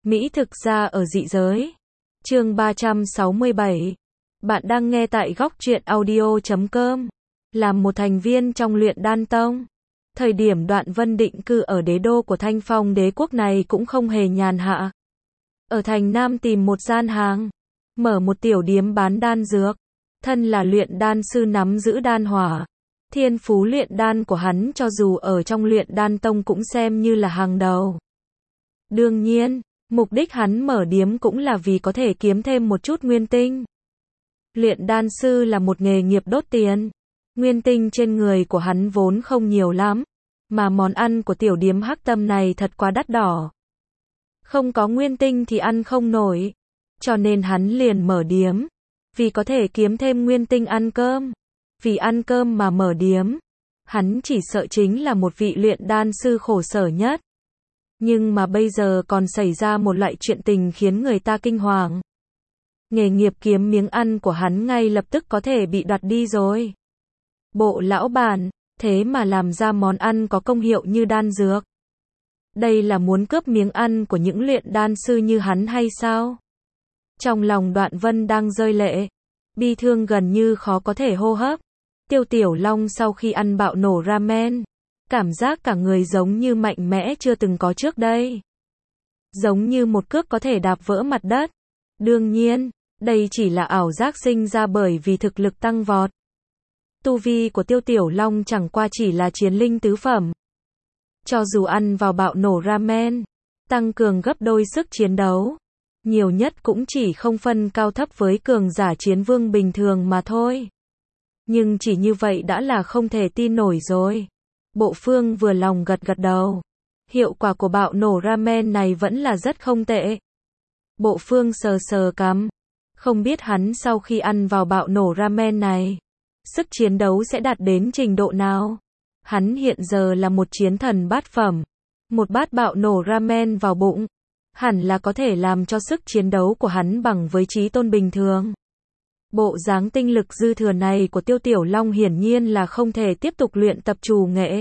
Mỹ thực ra ở dị giới. Chương 367. Bạn đang nghe tại góc truyện audio.com. Làm một thành viên trong luyện đan tông. Thời điểm Đoạn Vân định cư ở đế đô của Thanh Phong đế quốc này cũng không hề nhàn hạ. Ở thành Nam tìm một gian hàng, mở một tiểu điếm bán đan dược. Thân là luyện đan sư nắm giữ đan hỏa. Thiên phú luyện đan của hắn cho dù ở trong luyện đan tông cũng xem như là hàng đầu. Đương nhiên, mục đích hắn mở điếm cũng là vì có thể kiếm thêm một chút nguyên tinh. Luyện đan sư là một nghề nghiệp đốt tiền. Nguyên tinh trên người của hắn vốn không nhiều lắm, mà món ăn của tiểu điếm Hắc Tâm này thật quá đắt đỏ. Không có nguyên tinh thì ăn không nổi, cho nên hắn liền mở điếm, vì có thể kiếm thêm nguyên tinh ăn cơm. Vì ăn cơm mà mở điếm, hắn chỉ sợ chính là một vị luyện đan sư khổ sở nhất. Nhưng mà bây giờ còn xảy ra một loại chuyện tình khiến người ta kinh hoàng. Nghề nghiệp kiếm miếng ăn của hắn ngay lập tức có thể bị đoạt đi rồi. Bộ lão bản, thế mà làm ra món ăn có công hiệu như đan dược. Đây là muốn cướp miếng ăn của những luyện đan sư như hắn hay sao? Trong lòng Đoạn Vân đang rơi lệ, bi thương gần như khó có thể hô hấp. Tiêu Tiểu Long sau khi ăn bạo nổ ramen, cảm giác cả người giống như mạnh mẽ chưa từng có trước đây. Giống như một cước có thể đạp vỡ mặt đất. Đương nhiên, đây chỉ là ảo giác sinh ra bởi vì thực lực tăng vọt. Tu vi của Tiêu Tiểu Long chẳng qua chỉ là chiến linh tứ phẩm. Cho dù ăn vào bạo nổ ramen, tăng cường gấp đôi sức chiến đấu, nhiều nhất cũng chỉ không phân cao thấp với cường giả chiến vương bình thường mà thôi. Nhưng chỉ như vậy đã là không thể tin nổi rồi. Bộ Phương vừa lòng gật gật đầu. Hiệu quả của bạo nổ ramen này vẫn là rất không tệ. Bộ Phương sờ sờ cằm. Không biết hắn sau khi ăn vào bạo nổ ramen này, sức chiến đấu sẽ đạt đến trình độ nào. Hắn hiện giờ là một chiến thần bát phẩm. Một bát bạo nổ ramen vào bụng, hẳn là có thể làm cho sức chiến đấu của hắn bằng với chí tôn bình thường. Bộ dáng tinh lực dư thừa này của Tiêu Tiểu Long hiển nhiên là không thể tiếp tục luyện tập trù nghệ.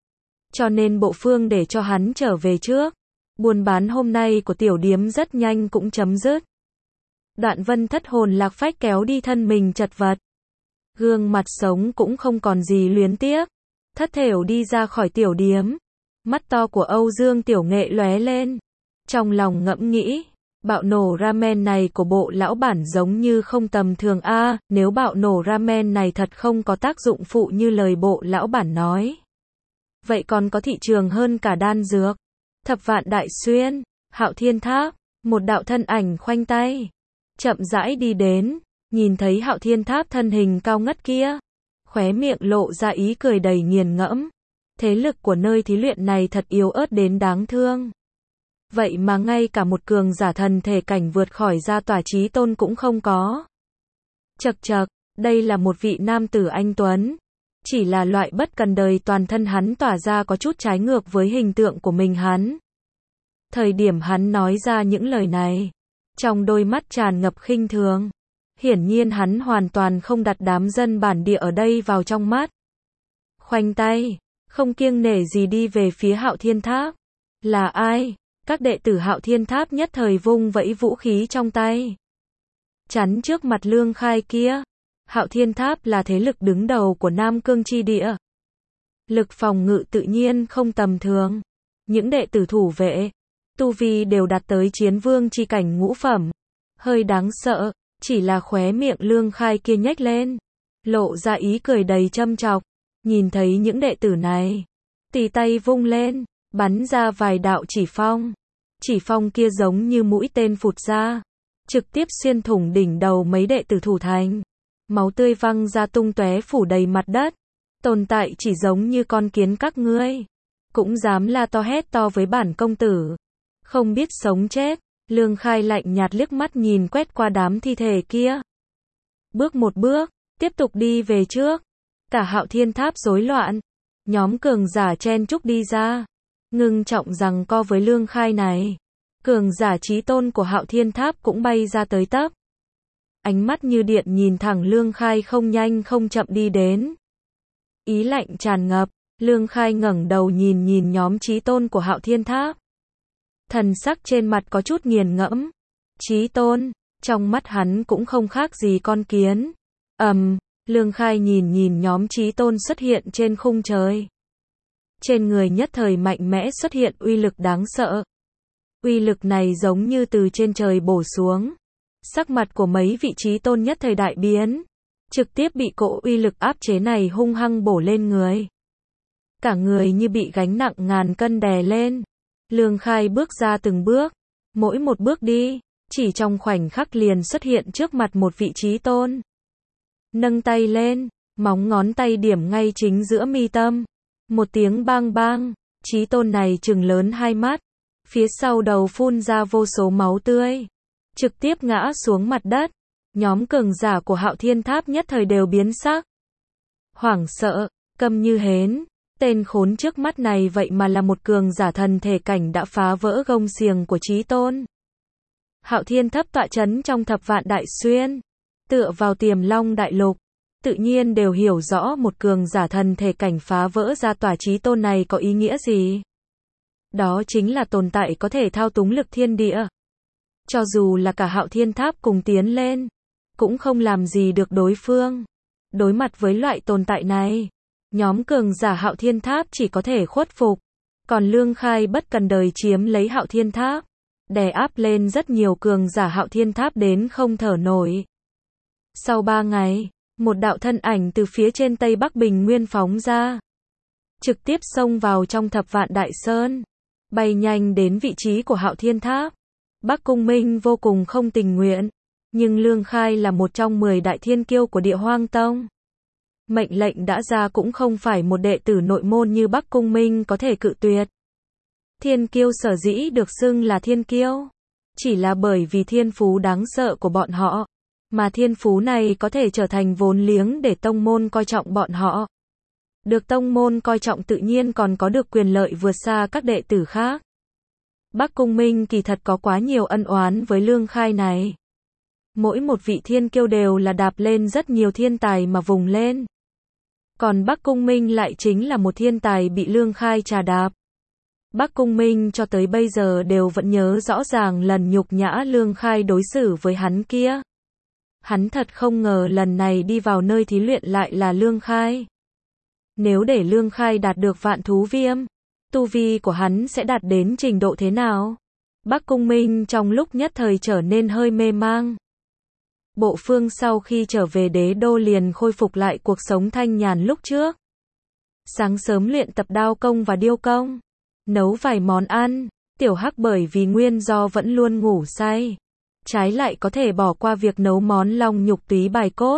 Cho nên Bộ Phương để cho hắn trở về trước. Buôn bán hôm nay của tiểu điếm rất nhanh cũng chấm dứt. Đoạn Vân thất hồn lạc phách kéo đi thân mình chật vật. Gương mặt sống cũng không còn gì luyến tiếc. Thất thểu đi ra khỏi tiểu điếm. Mắt to của Âu Dương Tiểu Nghệ lóe lên. Trong lòng ngẫm nghĩ, bạo nổ ramen này của bộ lão bản giống như không tầm thường a, nếu bạo nổ ramen này thật không có tác dụng phụ như lời bộ lão bản nói. Vậy còn có thị trường hơn cả đan dược. Thập Vạn Đại Xuyên, Hạo Thiên Tháp, một đạo thân ảnh khoanh tay, chậm rãi đi đến, nhìn thấy Hạo Thiên Tháp thân hình cao ngất kia, khóe miệng lộ ra ý cười đầy nghiền ngẫm. Thế lực của nơi thí luyện này thật yếu ớt đến đáng thương. Vậy mà ngay cả một cường giả thần thể cảnh vượt khỏi ra tòa chí tôn cũng không có. Chậc chậc, đây là một vị nam tử anh tuấn. Chỉ là loại bất cần đời toàn thân hắn tỏa ra có chút trái ngược với hình tượng của mình hắn. Thời điểm hắn nói ra những lời này, trong đôi mắt tràn ngập khinh thường. Hiển nhiên hắn hoàn toàn không đặt đám dân bản địa ở đây vào trong mắt. Khoanh tay, không kiêng nể gì đi về phía Hạo Thiên Tháp. Là ai? Các đệ tử Hạo Thiên Tháp nhất thời vung vẫy vũ khí trong tay, chắn trước mặt Lương Khai kia. Hạo Thiên Tháp là thế lực đứng đầu của Nam Cương chi địa. Lực phòng ngự tự nhiên không tầm thường. Những đệ tử thủ vệ, tu vi đều đạt tới chiến vương chi cảnh ngũ phẩm. Hơi đáng sợ, chỉ là khóe miệng Lương Khai kia nhếch lên, lộ ra ý cười đầy châm chọc. Nhìn thấy những đệ tử này, tì tay vung lên, bắn ra vài đạo chỉ phong. Chỉ phong kia giống như mũi tên phụt ra, trực tiếp xuyên thủng đỉnh đầu mấy đệ tử thủ thành. Máu tươi văng ra tung tóe phủ đầy mặt đất. Tồn tại chỉ giống như con kiến các ngươi, cũng dám la to hét to với bản công tử. Không biết sống chết. Lương Khai lạnh nhạt liếc mắt nhìn quét qua đám thi thể kia. Bước một bước, tiếp tục đi về trước. Cả Hạo Thiên Tháp rối loạn. Nhóm cường giả chen chúc đi ra, ngưng trọng giằng co với Lương Khai này. Cường giả chí tôn của Hạo Thiên Tháp cũng bay ra tới tấp. Ánh mắt như điện nhìn thẳng Lương Khai không nhanh không chậm đi đến. Ý lạnh tràn ngập, Lương Khai ngẩng đầu nhìn nhóm chí tôn của Hạo Thiên Tháp. thần sắc trên mặt có chút nghiền ngẫm. Chí Tôn, trong mắt hắn cũng không khác gì con kiến. Lương Khai nhìn nhóm Chí Tôn xuất hiện trên khung trời. Trên người nhất thời mạnh mẽ xuất hiện uy lực đáng sợ. Uy lực này giống như từ trên trời bổ xuống. Sắc mặt của mấy vị Chí Tôn nhất thời đại biến. Trực tiếp bị cỗ uy lực áp chế này hung hăng bổ lên người. Cả người như bị gánh nặng ngàn cân đè lên. Lương Khai bước ra từng bước. Mỗi một bước đi, chỉ trong khoảnh khắc liền xuất hiện trước mặt một vị Chí Tôn. Nâng tay lên, móng ngón tay điểm ngay chính giữa mi tâm. Một tiếng bang bang, Chí Tôn này trừng lớn hai mắt. Phía sau đầu phun ra vô số máu tươi. Trực tiếp ngã xuống mặt đất. Nhóm cường giả của Hạo Thiên Tháp nhất thời đều biến sắc. Hoảng sợ, câm như hến. Tên khốn trước mắt này vậy mà là một cường giả thần thể cảnh đã phá vỡ gông xiềng của Chí Tôn. Hạo Thiên Tháp tọa chấn trong Thập Vạn Đại Xuyên. Tựa vào Tiềm Long Đại Lục. Tự nhiên đều hiểu rõ một cường giả thần thể cảnh phá vỡ ra tòa Chí Tôn này có ý nghĩa gì. Đó chính là tồn tại có thể thao túng lực thiên địa. Cho dù là cả Hạo Thiên Tháp cùng tiến lên, cũng không làm gì được đối phương. Đối mặt với loại tồn tại này, nhóm cường giả Hạo Thiên Tháp chỉ có thể khuất phục. Còn Lương Khai bất cần đời chiếm lấy Hạo Thiên Tháp, đè áp lên rất nhiều cường giả Hạo Thiên Tháp đến không thở nổi. Sau 3 ngày, một đạo thân ảnh từ phía trên Tây Bắc Bình Nguyên phóng ra. Trực tiếp xông vào trong Thập Vạn Đại Sơn. Bay nhanh đến vị trí của Hạo Thiên Tháp. Bắc Cung Minh vô cùng không tình nguyện. Nhưng Lương Khai là một trong 10 đại thiên kiêu của Địa Hoang Tông. Mệnh lệnh đã ra cũng không phải một đệ tử nội môn như Bắc Cung Minh có thể cự tuyệt. Thiên kiêu sở dĩ được xưng là thiên kiêu. Chỉ là bởi vì thiên phú đáng sợ của bọn họ. Mà thiên phú này có thể trở thành vốn liếng để tông môn coi trọng bọn họ. Được tông môn coi trọng tự nhiên còn có được quyền lợi vượt xa các đệ tử khác. Bắc Cung Minh kỳ thật có quá nhiều ân oán với Lương Khai này. Mỗi một vị thiên kiêu đều là đạp lên rất nhiều thiên tài mà vùng lên. Còn Bắc Cung Minh lại chính là một thiên tài bị Lương Khai trà đạp. Bắc Cung Minh cho tới bây giờ đều vẫn nhớ rõ ràng lần nhục nhã Lương Khai đối xử với hắn kia. Hắn thật không ngờ lần này đi vào nơi thí luyện lại là Lương Khai. Nếu để Lương Khai đạt được Vạn Thú Viêm, tu vi của hắn sẽ đạt đến trình độ thế nào? Bắc Cung Minh trong lúc nhất thời trở nên hơi mê mang. Bộ Phương sau khi trở về đế đô liền khôi phục lại cuộc sống thanh nhàn lúc trước. Sáng sớm luyện tập đao công và điêu công, nấu vài món ăn. Tiểu Hắc bởi vì nguyên do vẫn luôn ngủ say, trái lại có thể bỏ qua việc nấu món long nhục túy bài cốt.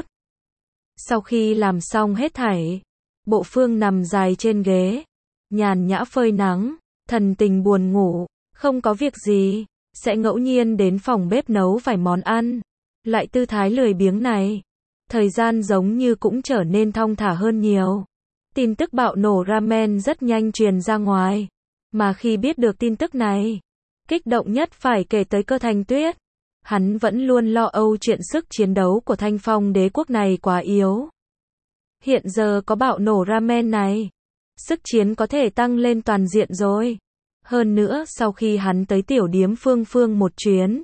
Sau khi làm xong hết thảy, Bộ Phương nằm dài trên ghế, nhàn nhã phơi nắng, thần tình buồn ngủ, không có việc gì, sẽ ngẫu nhiên đến phòng bếp nấu vài món ăn. Loại tư thái lười biếng này, thời gian giống như cũng trở nên thong thả hơn nhiều. Tin tức bạo nổ ramen rất nhanh truyền ra ngoài, mà khi biết được tin tức này, kích động nhất phải kể tới Cơ Thanh Tuyết. Hắn vẫn luôn lo âu chuyện sức chiến đấu của Thanh Phong đế quốc này quá yếu. Hiện giờ có bạo nổ ramen này, sức chiến có thể tăng lên toàn diện rồi. Hơn nữa sau khi hắn tới tiểu điếm Phương Phương một chuyến,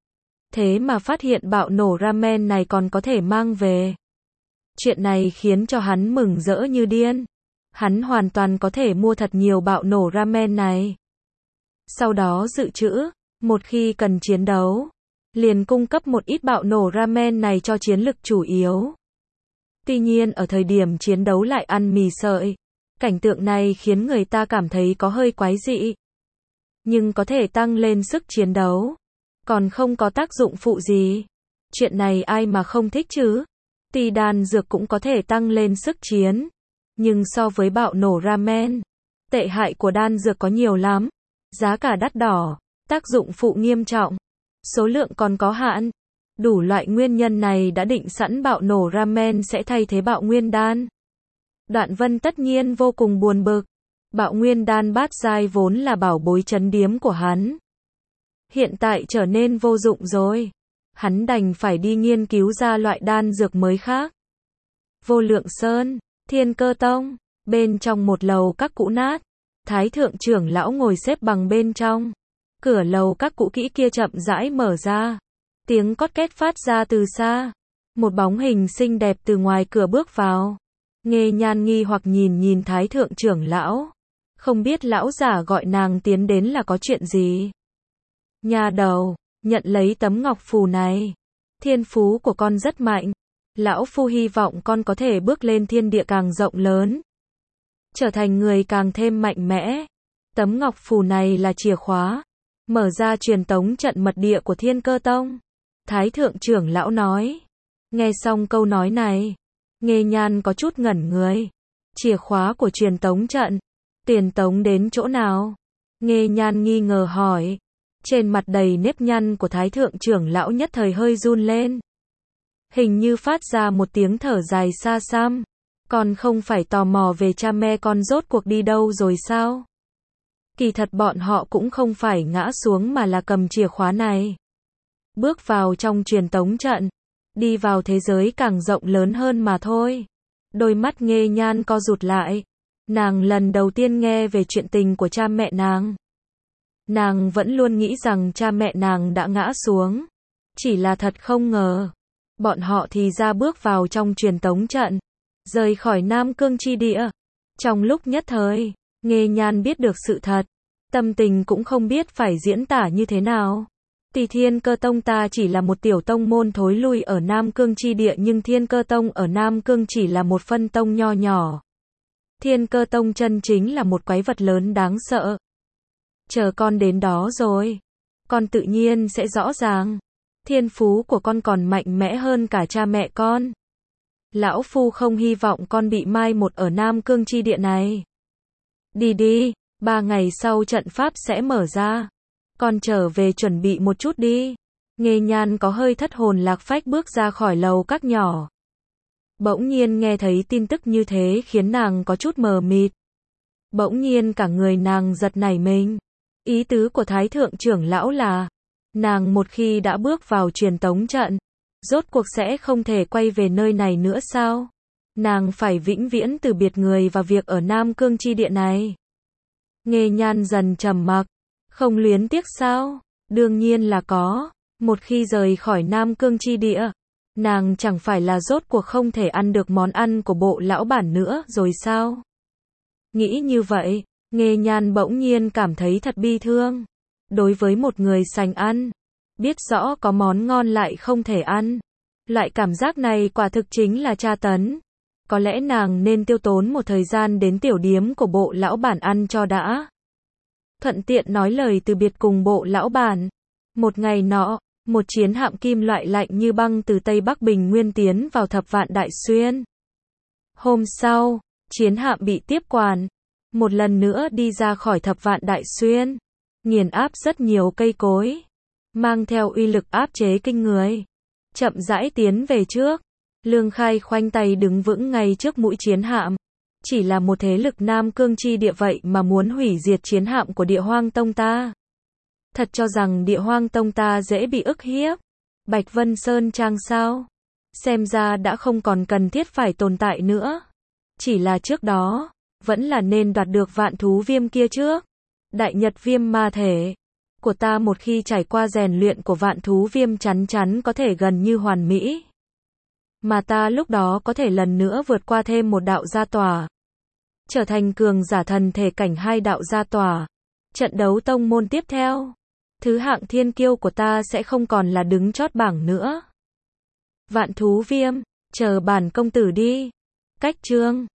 thế mà phát hiện bạo nổ ramen này còn có thể mang về. Chuyện này khiến cho hắn mừng rỡ như điên. Hắn hoàn toàn có thể mua thật nhiều bạo nổ ramen này. Sau đó dự trữ, một khi cần chiến đấu, liền cung cấp một ít bạo nổ ramen này cho chiến lực chủ yếu. Tuy nhiên ở thời điểm chiến đấu lại ăn mì sợi. Cảnh tượng này khiến người ta cảm thấy có hơi quái dị. Nhưng có thể tăng lên sức chiến đấu, còn không có tác dụng phụ gì. Chuyện này ai mà không thích chứ? Tuy đan dược cũng có thể tăng lên sức chiến, nhưng so với bạo nổ ramen, tệ hại của đan dược có nhiều lắm. Giá cả đắt đỏ, tác dụng phụ nghiêm trọng, số lượng còn có hạn. Đủ loại nguyên nhân này đã định sẵn bạo nổ ramen sẽ thay thế bạo nguyên đan. Đoạn Vân tất nhiên vô cùng buồn bực. Bạo nguyên đan bát giai vốn là bảo bối trấn điếm của hắn, hiện tại trở nên vô dụng rồi. Hắn đành phải đi nghiên cứu ra loại đan dược mới khác. Vô Lượng Sơn, Thiên Cơ Tông, bên trong một lầu các cũ nát, Thái thượng trưởng lão ngồi xếp bằng bên trong. Cửa lầu các cũ kỹ kia chậm rãi mở ra. Tiếng cót két phát ra từ xa. Một bóng hình xinh đẹp từ ngoài cửa bước vào. Nghê Nhan nghi hoặc nhìn Thái thượng trưởng lão. Không biết lão giả gọi nàng tiến đến là có chuyện gì. Nha đầu, nhận lấy tấm ngọc phù này. Thiên phú của con rất mạnh. Lão phu hy vọng con có thể bước lên thiên địa càng rộng lớn. Trở thành người càng thêm mạnh mẽ. Tấm ngọc phù này là chìa khóa. Mở ra truyền tống trận mật địa của Thiên Cơ Tông. Thái thượng trưởng lão nói. Nghe xong câu nói này. Nghê Nhan có chút ngẩn người. Chìa khóa của truyền tống trận. Tiền tống đến chỗ nào? Nghê Nhan nghi ngờ hỏi. Trên mặt đầy nếp nhăn của Thái thượng trưởng lão nhất thời hơi run lên. Hình như phát ra một tiếng thở dài xa xăm. Con không phải tò mò về cha mẹ con rốt cuộc đi đâu rồi sao? Kỳ thật bọn họ cũng không phải ngã xuống mà là cầm chìa khóa này. Bước vào trong truyền tống trận. Đi vào thế giới càng rộng lớn hơn mà thôi. Đôi mắt Nghê Nhan co rụt lại. Nàng lần đầu tiên nghe về chuyện tình của cha mẹ nàng. Nàng vẫn luôn nghĩ rằng cha mẹ nàng đã ngã xuống. Chỉ là thật không ngờ. Bọn họ thì ra bước vào trong truyền tống trận. Rời khỏi Nam Cương chi địa. Trong lúc nhất thời, Nghê Nhan biết được sự thật. Tâm tình cũng không biết phải diễn tả như thế nào. Thì Thiên Cơ Tông ta chỉ là một tiểu tông môn thối lui ở Nam Cương chi địa, nhưng Thiên Cơ Tông ở Nam Cương chỉ là một phân tông nho nhỏ. Thiên Cơ Tông chân chính là một quái vật lớn đáng sợ. Chờ con đến đó rồi, con tự nhiên sẽ rõ ràng. Thiên phú của con còn mạnh mẽ hơn cả cha mẹ con. Lão phu không hy vọng con bị mai một ở Nam Cương chi địa này. Đi đi, 3 ngày sau trận pháp sẽ mở ra. Con trở về chuẩn bị một chút đi. Nghê Nhan có hơi thất hồn lạc phách bước ra khỏi lầu các nhỏ. Bỗng nhiên nghe thấy tin tức như thế khiến nàng có chút mờ mịt. Bỗng nhiên cả người nàng giật nảy mình. Ý tứ của Thái thượng trưởng lão là, nàng một khi đã bước vào truyền tống trận, rốt cuộc sẽ không thể quay về nơi này nữa sao? Nàng phải vĩnh viễn từ biệt người và việc ở Nam Cương chi địa này. Nghê Nhan dần trầm mặc. Không luyến tiếc sao? Đương nhiên là có. Một khi rời khỏi Nam Cương chi địa, nàng chẳng phải là rốt cuộc không thể ăn được món ăn của bộ lão bản nữa rồi sao? Nghĩ như vậy, Nghê Nhan bỗng nhiên cảm thấy thật bi thương. Đối với một người sành ăn, biết rõ có món ngon lại không thể ăn. Loại cảm giác này quả thực chính là tra tấn. Có lẽ nàng nên tiêu tốn một thời gian đến tiểu điếm của bộ lão bản ăn cho đã. Thuận tiện nói lời từ biệt cùng bộ lão bản. Một ngày nọ, một chiến hạm kim loại lạnh như băng từ Tây Bắc Bình Nguyên tiến vào Thập Vạn Đại Xuyên. Hôm sau, chiến hạm bị tiếp quản. Một lần nữa đi ra khỏi Thập Vạn Đại Xuyên. Nghiền áp rất nhiều cây cối. Mang theo uy lực áp chế kinh người. Chậm rãi tiến về trước. Lương Khai khoanh tay đứng vững ngay trước mũi chiến hạm. Chỉ là một thế lực Nam Cương chi địa vậy mà muốn hủy diệt chiến hạm của Địa Hoang Tông ta. Thật cho rằng Địa Hoang Tông ta dễ bị ức hiếp. Bạch Vân Sơn Trang sao? Xem ra đã không còn cần thiết phải tồn tại nữa. Chỉ là trước đó, vẫn là nên đoạt được vạn thú viêm kia trước. Đại nhật viêm ma thể của ta một khi trải qua rèn luyện của vạn thú viêm chắn chắn có thể gần như hoàn mỹ. Mà ta lúc đó có thể lần nữa vượt qua thêm một đạo gia tòa. Trở thành cường giả thần thể cảnh 2 đạo gia tòa. Trận đấu tông môn tiếp theo. Thứ hạng thiên kiêu của ta sẽ không còn là đứng chót bảng nữa. Vạn thú viêm, chờ bản công tử đi. Cách chương